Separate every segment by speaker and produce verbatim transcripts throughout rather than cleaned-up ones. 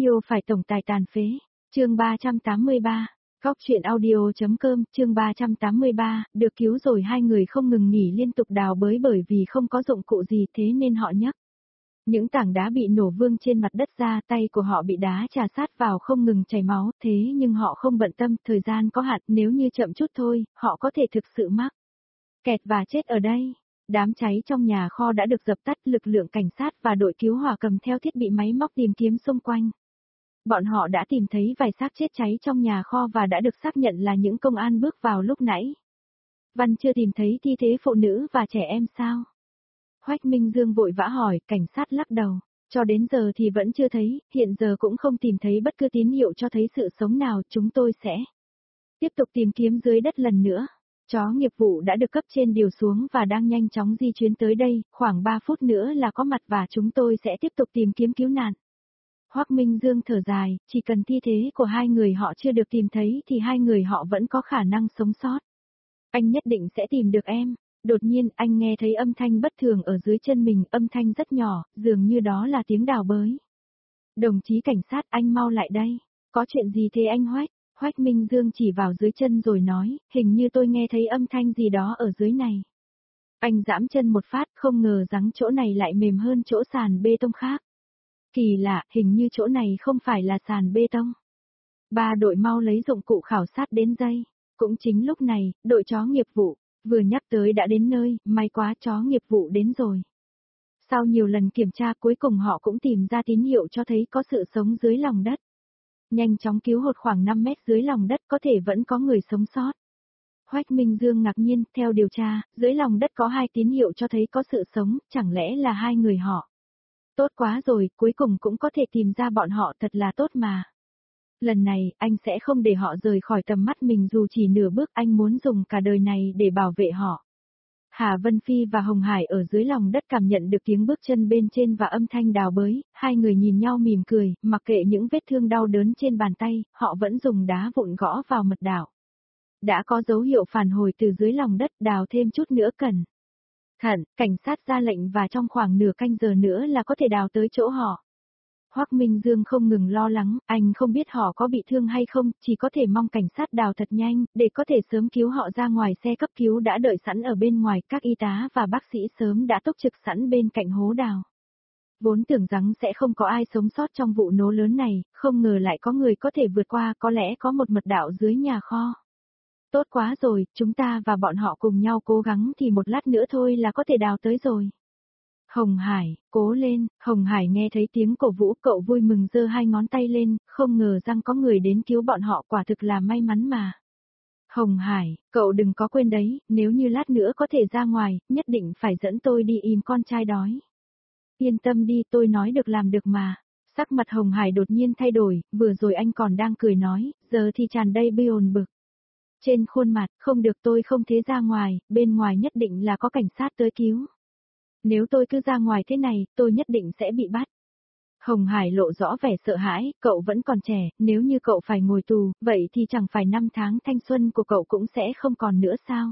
Speaker 1: Yêu phải tổng tài tàn phế. Chương ba trăm tám mươi ba. Góc truyện audio.com, chương ba trăm tám mươi ba, được cứu rồi. Hai người không ngừng nghỉ liên tục đào bới bởi vì không có dụng cụ gì thế nên họ nhấc những tảng đá bị nổ vương trên mặt đất ra, tay của họ bị đá chà sát vào không ngừng chảy máu, thế nhưng họ không bận tâm, thời gian có hạn, nếu như chậm chút thôi, họ có thể thực sự mắc kẹt và chết ở đây. Đám cháy trong nhà kho đã được dập tắt, lực lượng cảnh sát và đội cứu hỏa cầm theo thiết bị máy móc tìm kiếm xung quanh. Bọn họ đã tìm thấy vài xác chết cháy trong nhà kho và đã được xác nhận là những công an bước vào lúc nãy. Văn chưa tìm thấy thi thể phụ nữ và trẻ em sao? Hoách Minh Dương vội vã hỏi, cảnh sát lắc đầu. Cho đến giờ thì vẫn chưa thấy, hiện giờ cũng không tìm thấy bất cứ tín hiệu cho thấy sự sống nào, chúng tôi sẽ tiếp tục tìm kiếm dưới đất lần nữa. Chó nghiệp vụ đã được cấp trên điều xuống và đang nhanh chóng di chuyển tới đây, khoảng ba phút nữa là có mặt và chúng tôi sẽ tiếp tục tìm kiếm cứu nạn. Hoắc Minh Dương thở dài, chỉ cần thi thể của hai người họ chưa được tìm thấy thì hai người họ vẫn có khả năng sống sót. Anh nhất định sẽ tìm được em. Đột nhiên anh nghe thấy âm thanh bất thường ở dưới chân mình, âm thanh rất nhỏ, dường như đó là tiếng đào bới. Đồng chí cảnh sát, anh mau lại đây. Có chuyện gì thế anh Hoách? Hoách Minh Dương chỉ vào dưới chân rồi nói, hình như tôi nghe thấy âm thanh gì đó ở dưới này. Anh giẫm chân một phát, không ngờ rằng chỗ này lại mềm hơn chỗ sàn bê tông khác. Kỳ lạ, hình như chỗ này không phải là sàn bê tông. Ba đội mau lấy dụng cụ khảo sát đến dây. Cũng chính lúc này, đội chó nghiệp vụ vừa nhắc tới đã đến nơi, may quá chó nghiệp vụ đến rồi. Sau nhiều lần kiểm tra cuối cùng họ cũng tìm ra tín hiệu cho thấy có sự sống dưới lòng đất. Nhanh chóng cứu hột khoảng năm mét dưới lòng đất có thể vẫn có người sống sót. Hoách Minh Dương ngạc nhiên, theo điều tra, dưới lòng đất có hai tín hiệu cho thấy có sự sống, chẳng lẽ là hai người họ. Tốt quá rồi, cuối cùng cũng có thể tìm ra bọn họ, thật là tốt mà. Lần này, anh sẽ không để họ rời khỏi tầm mắt mình dù chỉ nửa bước, anh muốn dùng cả đời này để bảo vệ họ. Hà Vân Phi và Hồng Hải ở dưới lòng đất cảm nhận được tiếng bước chân bên trên và âm thanh đào bới, hai người nhìn nhau mỉm cười, mặc kệ những vết thương đau đớn trên bàn tay, họ vẫn dùng đá vụn gõ vào mật đạo. Đã có dấu hiệu phản hồi từ dưới lòng đất, đào thêm chút nữa cần. Thận, cảnh sát ra lệnh và trong khoảng nửa canh giờ nữa là có thể đào tới chỗ họ. Hoắc Minh Dương không ngừng lo lắng, anh không biết họ có bị thương hay không, chỉ có thể mong cảnh sát đào thật nhanh, để có thể sớm cứu họ ra ngoài. Xe cấp cứu đã đợi sẵn ở bên ngoài, các y tá và bác sĩ sớm đã túc trực sẵn bên cạnh hố đào. Vốn tưởng rằng sẽ không có ai sống sót trong vụ nổ lớn này, không ngờ lại có người có thể vượt qua, có lẽ có một mật đạo dưới nhà kho. Tốt quá rồi, chúng ta và bọn họ cùng nhau cố gắng thì một lát nữa thôi là có thể đào tới rồi. Hồng Hải, cố lên. Hồng Hải nghe thấy tiếng cổ vũ, cậu vui mừng giơ hai ngón tay lên, không ngờ rằng có người đến cứu bọn họ, quả thực là may mắn mà. Hồng Hải, cậu đừng có quên đấy, nếu như lát nữa có thể ra ngoài, nhất định phải dẫn tôi đi im con trai đói. Yên tâm đi, tôi nói được làm được mà. Sắc mặt Hồng Hải đột nhiên thay đổi, vừa rồi anh còn đang cười nói, giờ thì tràn đầy buồn bực. Trên khuôn mặt, không được, tôi không thế ra ngoài, bên ngoài nhất định là có cảnh sát tới cứu. Nếu tôi cứ ra ngoài thế này, tôi nhất định sẽ bị bắt. Hồng Hải lộ rõ vẻ sợ hãi, cậu vẫn còn trẻ, nếu như cậu phải ngồi tù, vậy thì chẳng phải năm tháng thanh xuân của cậu cũng sẽ không còn nữa sao?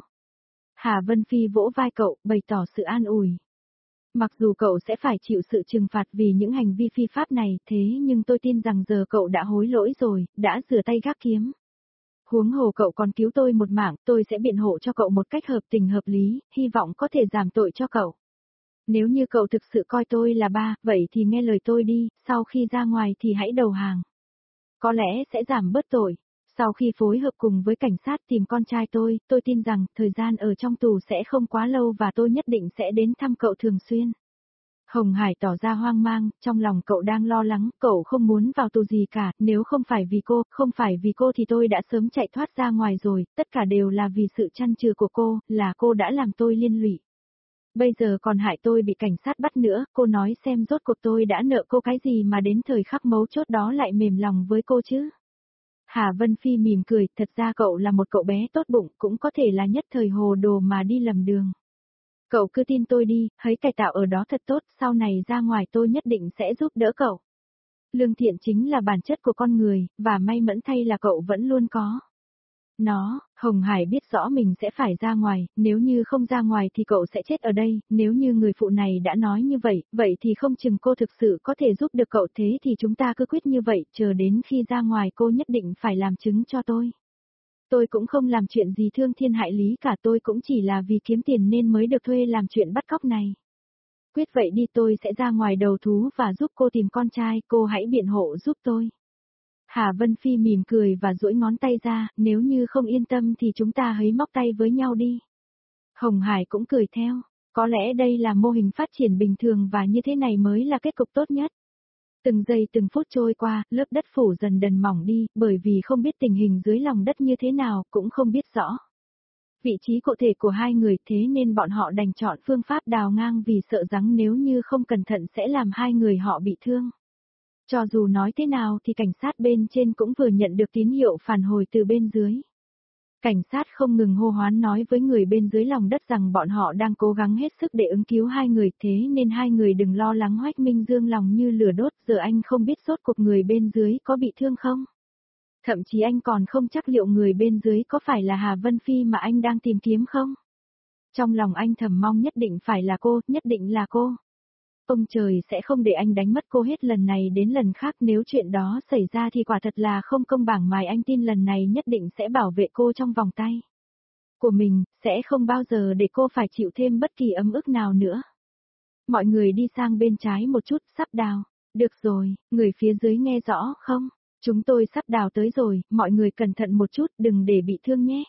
Speaker 1: Hà Vân Phi vỗ vai cậu, bày tỏ sự an ủi. Mặc dù cậu sẽ phải chịu sự trừng phạt vì những hành vi phi pháp này, thế nhưng tôi tin rằng giờ cậu đã hối lỗi rồi, đã rửa tay gác kiếm. Huống hồ cậu còn cứu tôi một mạng, tôi sẽ biện hộ cho cậu một cách hợp tình hợp lý, hy vọng có thể giảm tội cho cậu. Nếu như cậu thực sự coi tôi là ba, vậy thì nghe lời tôi đi, sau khi ra ngoài thì hãy đầu hàng. Có lẽ sẽ giảm bớt tội. Sau khi phối hợp cùng với cảnh sát tìm con trai tôi, tôi tin rằng thời gian ở trong tù sẽ không quá lâu và tôi nhất định sẽ đến thăm cậu thường xuyên. Hồng Hải tỏ ra hoang mang, trong lòng cậu đang lo lắng, cậu không muốn vào tù gì cả, nếu không phải vì cô, không phải vì cô thì tôi đã sớm chạy thoát ra ngoài rồi, tất cả đều là vì sự chăn chừ của cô, là cô đã làm tôi liên lụy. Bây giờ còn hại tôi bị cảnh sát bắt nữa, cô nói xem rốt cuộc tôi đã nợ cô cái gì mà đến thời khắc mấu chốt đó lại mềm lòng với cô chứ. Hà Vân Phi mỉm cười, thật ra cậu là một cậu bé tốt bụng, cũng có thể là nhất thời hồ đồ mà đi lầm đường. Cậu cứ tin tôi đi, hãy cải tạo ở đó thật tốt, sau này ra ngoài tôi nhất định sẽ giúp đỡ cậu. Lương thiện chính là bản chất của con người, và may mẫn thay là cậu vẫn luôn có. Nó, Hồng Hải biết rõ mình sẽ phải ra ngoài, nếu như không ra ngoài thì cậu sẽ chết ở đây, nếu như người phụ này đã nói như vậy, vậy thì không chừng cô thực sự có thể giúp được cậu, thế thì chúng ta cứ quyết như vậy, chờ đến khi ra ngoài cô nhất định phải làm chứng cho tôi. Tôi cũng không làm chuyện gì thương thiên hại lý cả, tôi cũng chỉ là vì kiếm tiền nên mới được thuê làm chuyện bắt cóc này. Quyết vậy đi, tôi sẽ ra ngoài đầu thú và giúp cô tìm con trai, cô hãy biện hộ giúp tôi. Hà Vân Phi mỉm cười và duỗi ngón tay ra, nếu như không yên tâm thì chúng ta hãy móc tay với nhau đi. Hồng Hải cũng cười theo, có lẽ đây là mô hình phát triển bình thường và như thế này mới là kết cục tốt nhất. Từng giây từng phút trôi qua, lớp đất phủ dần dần mỏng đi, bởi vì không biết tình hình dưới lòng đất như thế nào, cũng không biết rõ vị trí cụ thể của hai người, thế nên bọn họ đành chọn phương pháp đào ngang vì sợ rằng nếu như không cẩn thận sẽ làm hai người họ bị thương. Cho dù nói thế nào thì cảnh sát bên trên cũng vừa nhận được tín hiệu phản hồi từ bên dưới. Cảnh sát không ngừng hô hoán nói với người bên dưới lòng đất rằng bọn họ đang cố gắng hết sức để ứng cứu hai người, thế nên hai người đừng lo lắng. Hoách Minh Dương lòng như lửa đốt, giờ anh không biết rốt cuộc người bên dưới có bị thương không. Thậm chí anh còn không chắc liệu người bên dưới có phải là Hà Vân Phi mà anh đang tìm kiếm không. Trong lòng anh thầm mong nhất định phải là cô, nhất định là cô. Ông trời sẽ không để anh đánh mất cô hết lần này đến lần khác, nếu chuyện đó xảy ra thì quả thật là không công bằng, mà anh tin lần này nhất định sẽ bảo vệ cô trong vòng tay của mình, sẽ không bao giờ để cô phải chịu thêm bất kỳ ấm ức nào nữa. Mọi người đi sang bên trái một chút, sắp đào. Được rồi, người phía dưới nghe rõ không? Chúng tôi sắp đào tới rồi, mọi người cẩn thận một chút, đừng để bị thương nhé.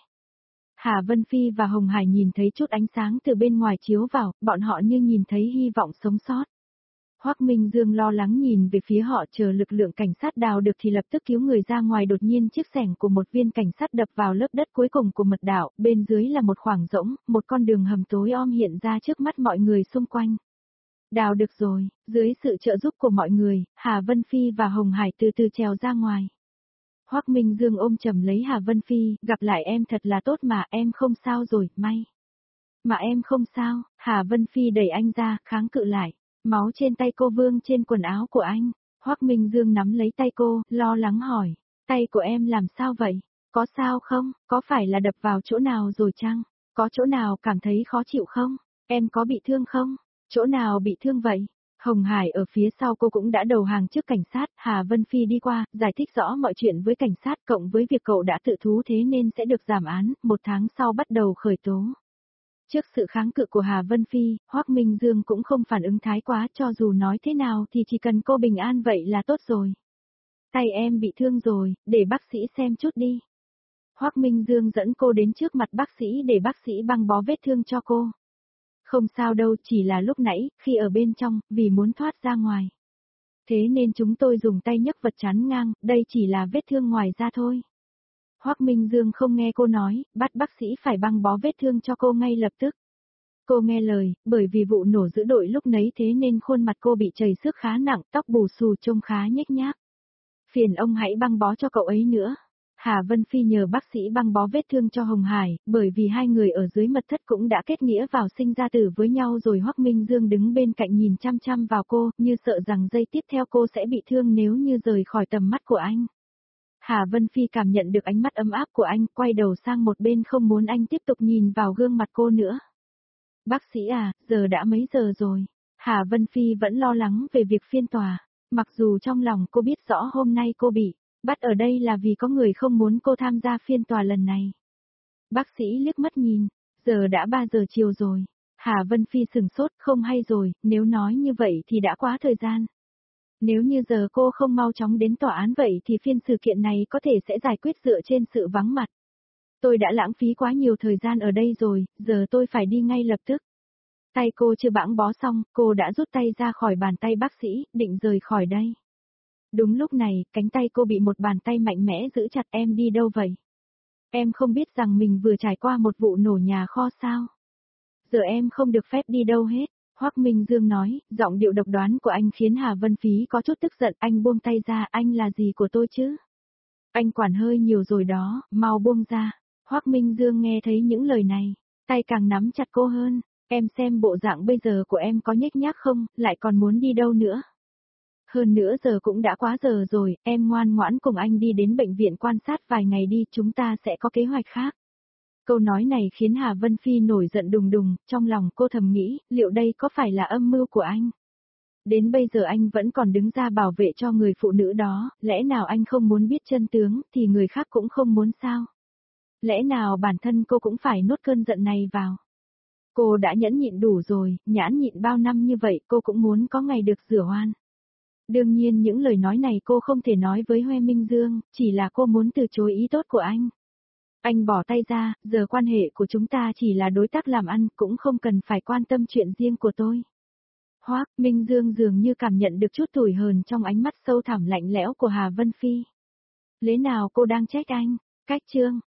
Speaker 1: Hà Vân Phi và Hồng Hải nhìn thấy chút ánh sáng từ bên ngoài chiếu vào, bọn họ như nhìn thấy hy vọng sống sót. Hoắc Minh Dương lo lắng nhìn về phía họ, chờ lực lượng cảnh sát đào được thì lập tức cứu người ra ngoài. Đột nhiên chiếc xẻng của một viên cảnh sát đập vào lớp đất cuối cùng của mật đạo, bên dưới là một khoảng rỗng, một con đường hầm tối om hiện ra trước mắt mọi người xung quanh. Đào được rồi, dưới sự trợ giúp của mọi người, Hà Vân Phi và Hồng Hải từ từ trèo ra ngoài. Hoắc Minh Dương ôm chầm lấy Hà Vân Phi, gặp lại em thật là tốt mà, em không sao rồi, may. Mà em không sao, Hà Vân Phi đẩy anh ra, kháng cự lại. Máu trên tay cô vương trên quần áo của anh. Hoắc Minh Dương nắm lấy tay cô, lo lắng hỏi, tay của em làm sao vậy? Có sao không? Có phải là đập vào chỗ nào rồi chăng? Có chỗ nào cảm thấy khó chịu không? Em có bị thương không? Chỗ nào bị thương vậy? Hồng Hải ở phía sau cô cũng đã đầu hàng trước cảnh sát. Hà Vân Phi đi qua, giải thích rõ mọi chuyện với cảnh sát, cộng với việc cậu đã tự thú thế nên sẽ được giảm án, một tháng sau bắt đầu khởi tố. Trước sự kháng cự của Hà Vân Phi, Hoắc Minh Dương cũng không phản ứng thái quá, cho dù nói thế nào thì chỉ cần cô bình an vậy là tốt rồi. Tay em bị thương rồi, để bác sĩ xem chút đi. Hoắc Minh Dương dẫn cô đến trước mặt bác sĩ để bác sĩ băng bó vết thương cho cô. Không sao đâu, chỉ là lúc nãy, khi ở bên trong, vì muốn thoát ra ngoài. Thế nên chúng tôi dùng tay nhấc vật chắn ngang, đây chỉ là vết thương ngoài da thôi. Hoắc Minh Dương không nghe cô nói, bắt bác sĩ phải băng bó vết thương cho cô ngay lập tức. Cô nghe lời, bởi vì vụ nổ giữa đội lúc nấy thế nên khuôn mặt cô bị chảy xước khá nặng, tóc bù xù trông khá nhếch nhác. Phiền ông hãy băng bó cho cậu ấy nữa. Hà Vân Phi nhờ bác sĩ băng bó vết thương cho Hồng Hải, bởi vì hai người ở dưới mật thất cũng đã kết nghĩa vào sinh ra tử với nhau rồi. Hoắc Minh Dương đứng bên cạnh nhìn chăm chăm vào cô, như sợ rằng giây tiếp theo cô sẽ bị thương nếu như rời khỏi tầm mắt của anh. Hà Vân Phi cảm nhận được ánh mắt ấm áp của anh, quay đầu sang một bên không muốn anh tiếp tục nhìn vào gương mặt cô nữa. Bác sĩ à, giờ đã mấy giờ rồi? Hà Vân Phi vẫn lo lắng về việc phiên tòa, mặc dù trong lòng cô biết rõ hôm nay cô bị bắt ở đây là vì có người không muốn cô tham gia phiên tòa lần này. Bác sĩ liếc mắt nhìn, giờ đã ba giờ chiều rồi. Hà Vân Phi sừng sốt, không hay rồi, nếu nói như vậy thì đã quá thời gian. Nếu như giờ cô không mau chóng đến tòa án vậy thì phiên sự kiện này có thể sẽ giải quyết dựa trên sự vắng mặt. Tôi đã lãng phí quá nhiều thời gian ở đây rồi, giờ tôi phải đi ngay lập tức. Tay cô chưa bẵng bó xong, cô đã rút tay ra khỏi bàn tay bác sĩ, định rời khỏi đây. Đúng lúc này, cánh tay cô bị một bàn tay mạnh mẽ giữ chặt. Em đi đâu vậy? Em không biết rằng mình vừa trải qua một vụ nổ nhà kho sao? Giờ em không được phép đi đâu hết. Hoắc Minh Dương nói, giọng điệu độc đoán của anh khiến Hà Vân Phi có chút tức giận. Anh buông tay ra, anh là gì của tôi chứ? Anh quản hơi nhiều rồi đó, mau buông ra. Hoắc Minh Dương nghe thấy những lời này, tay càng nắm chặt cô hơn. Em xem bộ dạng bây giờ của em có nhếch nhác không, lại còn muốn đi đâu nữa? Hơn nữa giờ cũng đã quá giờ rồi, em ngoan ngoãn cùng anh đi đến bệnh viện quan sát vài ngày đi, chúng ta sẽ có kế hoạch khác. Câu nói này khiến Hà Vân Phi nổi giận đùng đùng, trong lòng cô thầm nghĩ, liệu đây có phải là âm mưu của anh? Đến bây giờ anh vẫn còn đứng ra bảo vệ cho người phụ nữ đó, lẽ nào anh không muốn biết chân tướng, thì người khác cũng không muốn sao? Lẽ nào bản thân cô cũng phải nuốt cơn giận này vào? Cô đã nhẫn nhịn đủ rồi, nhãn nhịn bao năm như vậy cô cũng muốn có ngày được rửa oan. Đương nhiên những lời nói này cô không thể nói với Huê Minh Dương, chỉ là cô muốn từ chối ý tốt của anh. Anh bỏ tay ra, giờ quan hệ của chúng ta chỉ là đối tác làm ăn, cũng không cần phải quan tâm chuyện riêng của tôi. Hoác, Minh Dương dường như cảm nhận được chút tủi hờn trong ánh mắt sâu thẳm lạnh lẽo của Hà Vân Phi. Lẽ nào cô đang trách anh? Cách chương